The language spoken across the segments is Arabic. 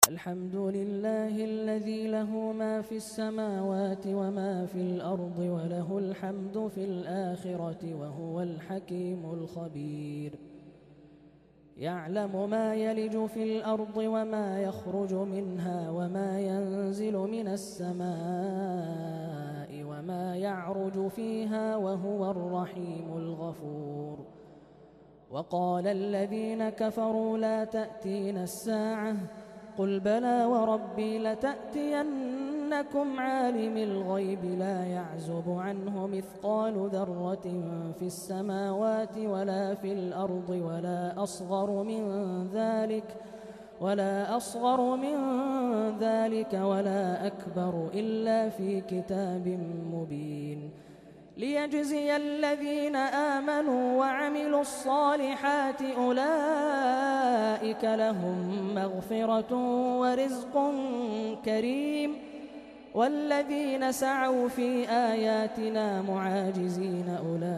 الحمد لله الذي له ما في السماوات وما في الأرض وله الحمد في الآخرة وهو الحكيم الخبير. يعلم ما يلج في الأرض وما يخرج منها وما ينزل من السماء وما يعرج فيها وهو الرحيم الغفور. وقال الذين كفروا لا تأتينا الساعة قل بلى وربي لتأتينكم عالم الغيب لا يعزب عنه مثقال ذرة في السماوات ولا في الأرض ولا أصغر من ذلك ولا أكبر إلا في كتاب مبين ليجزي الذين آمنوا وعملوا الصالحات أولئك لهم مغفرة ورزق كريم والذين سعوا في آياتنا معاجزين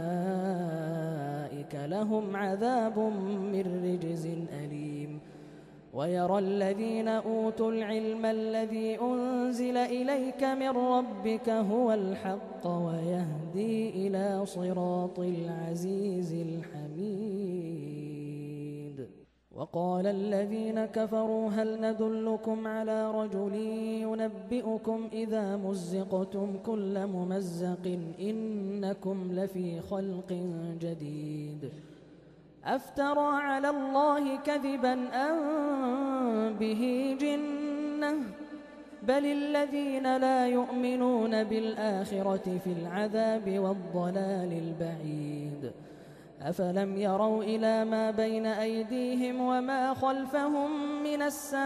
أولئك لهم عذاب من رجز أليم. ويرى الذين أوتوا العلم الذي أنزل إليك من ربك هو الحق ويهدي إلى صراط العزيز الحميد. وقال الذين كفروا هل ندلكم على رجل ينبئكم إذا مزقتم كل ممزق إنكم لفي خلق جديد أفترى على الله كذبا أم به جنة بل الذين لا يؤمنون بالآخرة في العذاب والضلال البعيد. أفلم يروا إلى ما بين أيديهم وما خلفهم من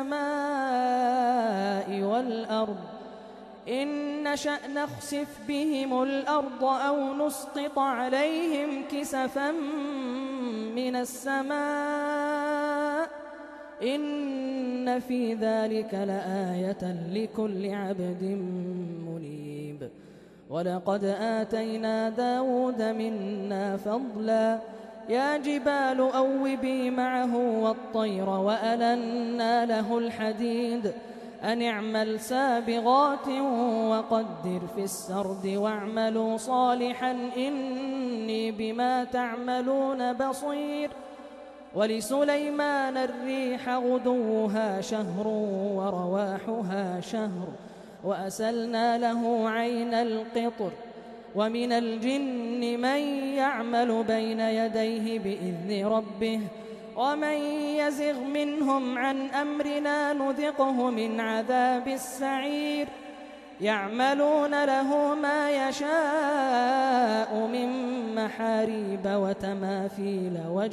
السماء والأرض إن نشأ نخسف بهم الأرض أو نسقط عليهم كسفا من السماء إن في ذلك لآية لكل عبد منيب. ولقد آتينا داود منا فضلا يا جبال أوبي معه والطير وألنا له الحديد أن اعمل سابغات وقدر في السرد واعملوا صالحا إني بما تعملون بصير. ولسليمان الريح غدوها شهر ورواحها شهر وأسلنا له عين القطر ومن الجن من يعمل بين يديه بإذن ربه ومن يزغ منهم عن أمرنا نذقه من عذاب السعير. يعملون له ما يشاء من محاريب وتماثيل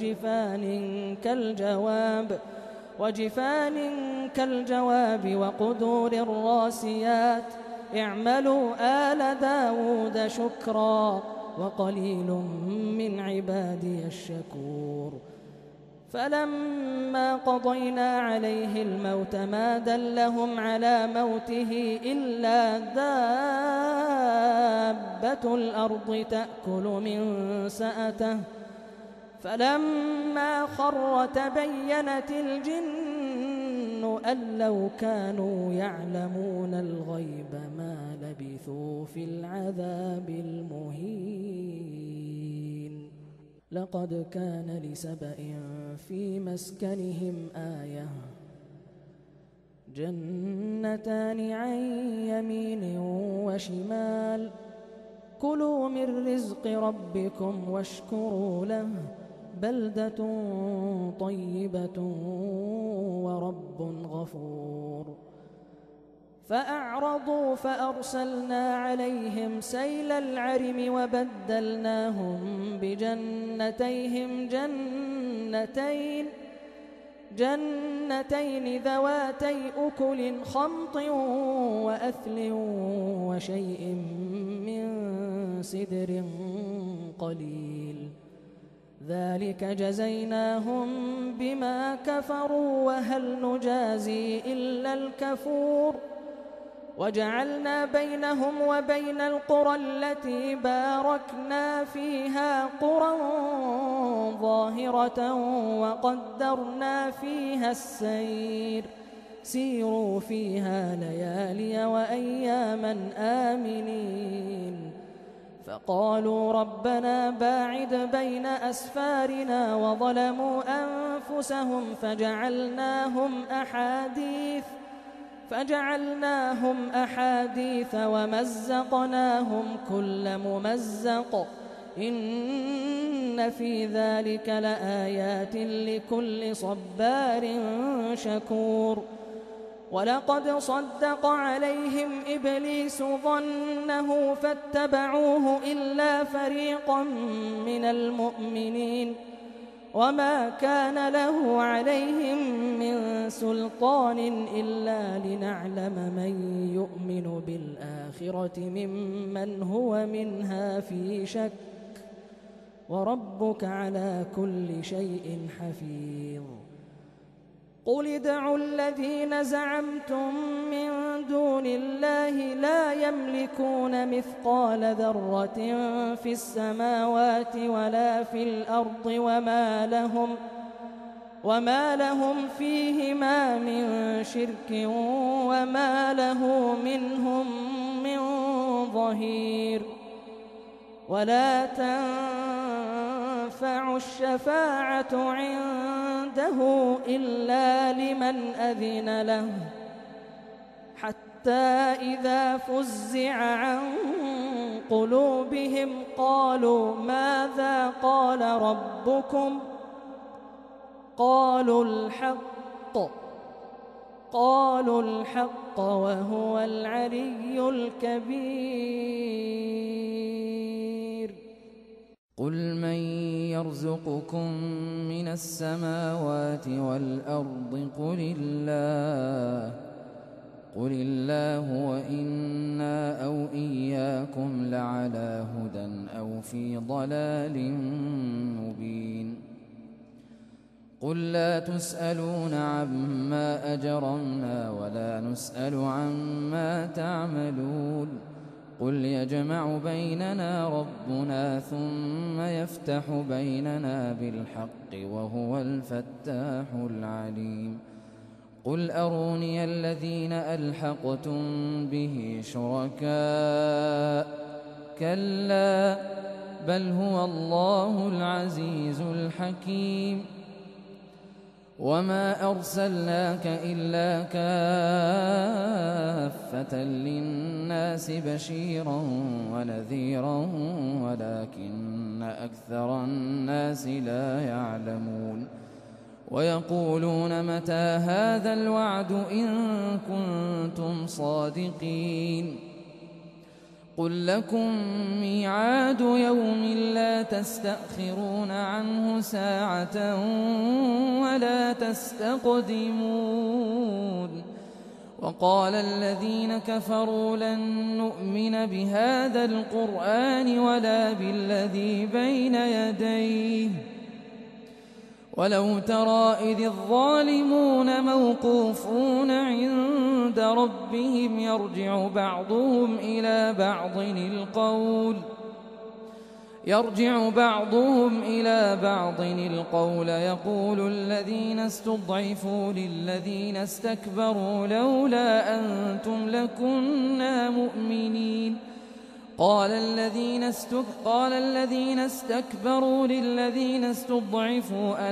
وجفان كالجواب وقدور الراسيات اعملوا آل داود شكرا وقليل من عبادي الشكور. فلما قضينا عليه الموت ما دلهم على موته إلا دابة الأرض تأكل من سأته فلما خر تبينت الجن أن لو كانوا يعلمون الغيب ما لبثوا في العذاب المهين. لقد كان لسبإ في مسكنهم آية جنتان عن يمين وشمال كلوا من رزق ربكم واشكروا له بلدة طيبة ورب غفور. فأعرضوا فأرسلنا عليهم سيل العرم وبدلناهم بجنتيهم جنتين ذواتي أكل خمط وأثل وشيء من سدر قليل ذلك جزيناهم بما كفروا وهل نجازي إلا الكفور. وجعلنا بينهم وبين القرى التي باركنا فيها قرى ظاهرة وقدرنا فيها السير سيروا فيها ليالي وأياما آمنين فقالوا ربنا باعد بين أسفارنا وظلموا أنفسهم فجعلناهم أحاديث ومزقناهم كل ممزق إن في ذلك لآيات لكل صبار شكور ولقد صدق عليهم إبليس ظنه فاتبعوه إلا فريقا من المؤمنين وما كان له عليهم من سلطان إلا لنعلم من يؤمن بالآخرة ممن هو منها في شك وربك على كل شيء حفيظ قل ادعوا الذين زعمتم من دون الله لا يملكون مثقال ذرة في السماوات ولا في الأرض وما لهم فيهما من شرك وما له منهم من ظهير ولا تنفع الشفاعة عنده إلا لمن أذن له حتى إذا فزع عن قلوبهم قالوا ماذا قال ربكم قالوا الحق وهو العلي الكبير قل من يرزقكم من السماوات والأرض قل الله وإنا أو إياكم لعلى هدى أو في ضلال مبين قل لا تسألون عما أجرمنا ولا نسأل عما تعملون قل يجمع بيننا ربنا ثم يفتح بيننا بالحق وهو الفتاح العليم قل أروني الذين ألحقتم به شركاء كلا بل هو الله العزيز الحكيم وما أرسلناك إلا كافة للناس بشيرا ونذيرا ولكن أكثر الناس لا يعلمون ويقولون متى هذا الوعد إن كنتم صادقين قل لكم ميعاد يوم لا تستأخرون عنه ساعة ولا تستقدمون وقال الذين كفروا لن نؤمن بهذا القرآن ولا بالذي بين يديه ولو ترى إذ الظالمون موقوفون عند ربهم يرجع بعضهم إلى بعض القول يقول الذين استضعفوا للذين استكبروا لولا أنتم لكنا مؤمنين قال الذين استكبروا للذين استضعفوا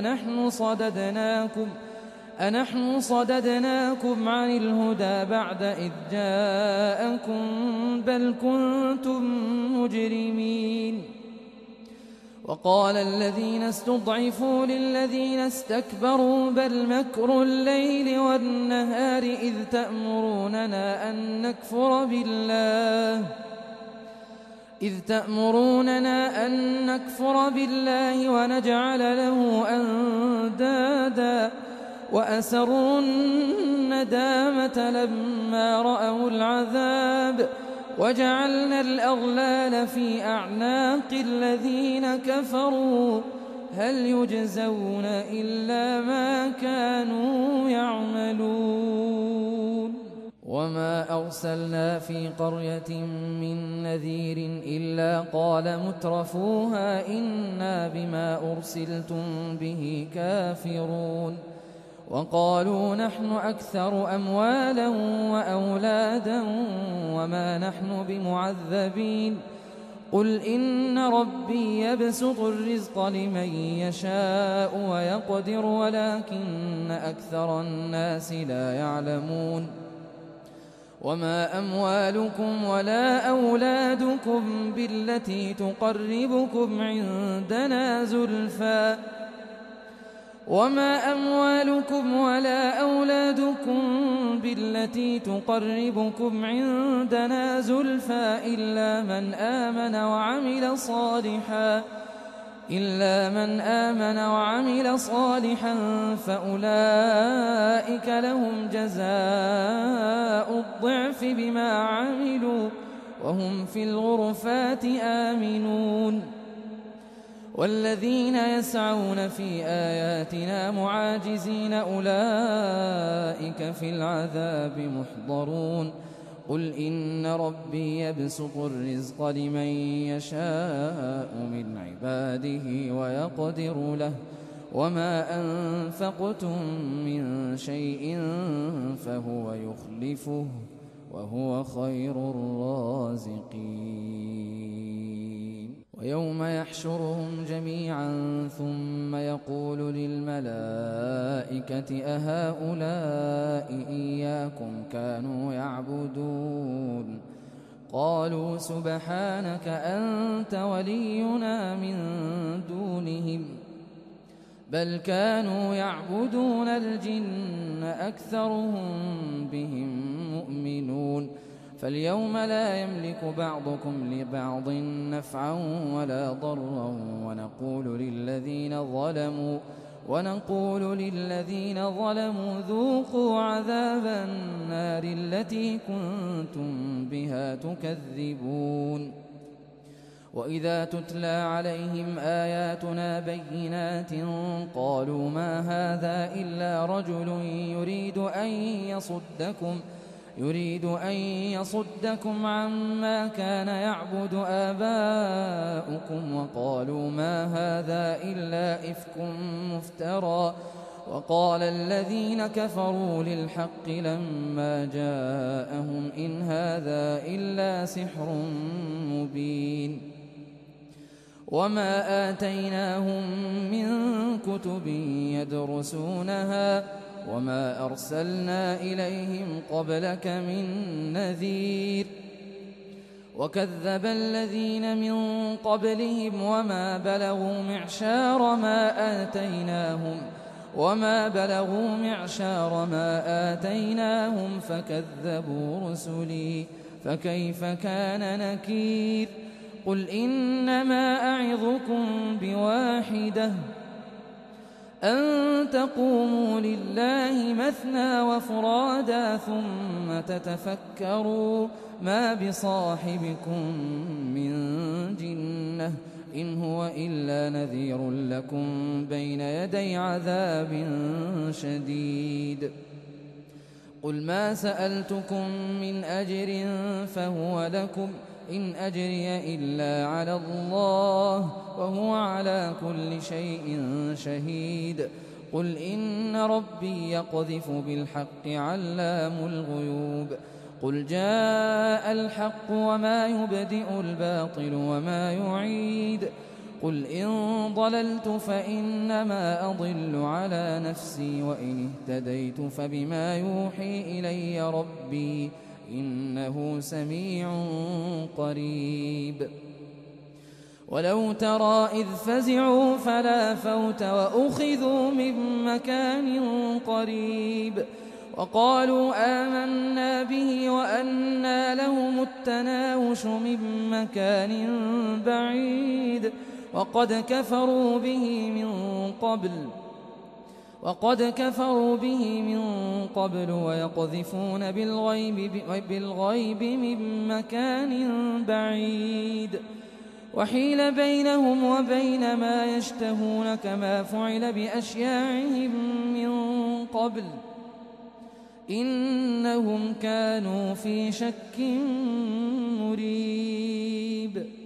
أنحن صددناكم عن الهدى بعد إذ جاءكم بل كنتم مجرمين وقال الذين استضعفوا للذين استكبروا بل مكر الليل والنهار إذ تأمروننا أن نكفر بالله ونجعل له أندادا وأسروا الندامة لما رأوا العذاب وجعلنا الأغلال في أعناق الذين كفروا هل يجزون إلا ما كانوا يعملون وما أرسلنا في قرية من نذير إلا قال مترفوها إنا بما أرسلتم به كافرون وقالوا نحن أكثر أموالا وأولادا وما نحن بمعذبين قل إن ربي يبسط الرزق لمن يشاء ويقدر ولكن أكثر الناس لا يعلمون وما أموالكم ولا أولادكم بالتي تقربكم عندنا زلفى إلا من آمن وعمل صالحا فأولئك لهم جزاء الضعف بما عملوا وهم في الغرفات آمنون والذين يسعون في آياتنا معاجزين أولئك في العذاب محضرون قل إن ربي يبسط الرزق لمن يشاء من عباده ويقدر له وما أنفقتم من شيء فهو يخلفه وهو خير الرازقين ويوم يحشرهم جميعا ثم يقول للملائكة أهؤلاء إياكم كانوا يعبدون قالوا سبحانك أنت ولينا من دونهم بل كانوا يعبدون الجن أكثرهم بهم مؤمنون فاليوم لا يملك بعضكم لبعض نفعا ولا ضرا ونقول للذين ظلموا ذوقوا عذاب النار التي كنتم بها تكذبون وإذا تتلى عليهم آياتنا بينات قالوا ما هذا إلا رجل يريد أن يصدكم عما كان يعبد آباؤكم وقالوا ما هذا إلا إفك مفترى وقال الذين كفروا للحق لما جاءهم إن هذا إلا سحر مبين وما آتيناهم من كتب يدرسونها وما أرسلنا إليهم قبلك من نذير وكذب الذين من قبلهم وما بلغوا معشار ما آتيناهم فكذبوا رسلي فكيف كان نكير قل إنما أعظكم بواحدة أن تقوموا لله مثنى وفرادا ثم تتفكروا ما بصاحبكم من جنة إن هو إلا نذير لكم بين يدي عذاب شديد قل ما سألتكم من أجر فهو لكم إن أجري إلا على الله وهو على كل شيء شهيد قل إن ربي يقذف بالحق علام الغيوب قل جاء الحق وما يبدئ الباطل وما يعيد قل إن ضللت فإنما أضل على نفسي وإن اهتديت فبما يوحي إلي ربي إنه سميع قريب ولو ترى إذ فزعوا فلا فوت وأخذوا من مكان قريب وقالوا آمنا به وأنى لهم التناوش من مكان بعيد وقد كفروا به من قبل ويقذفون بالغيب من مكان بعيد وحيل بينهم وبين ما يشتهون كما فعل بأشياعهم من قبل إنهم كانوا في شك مريب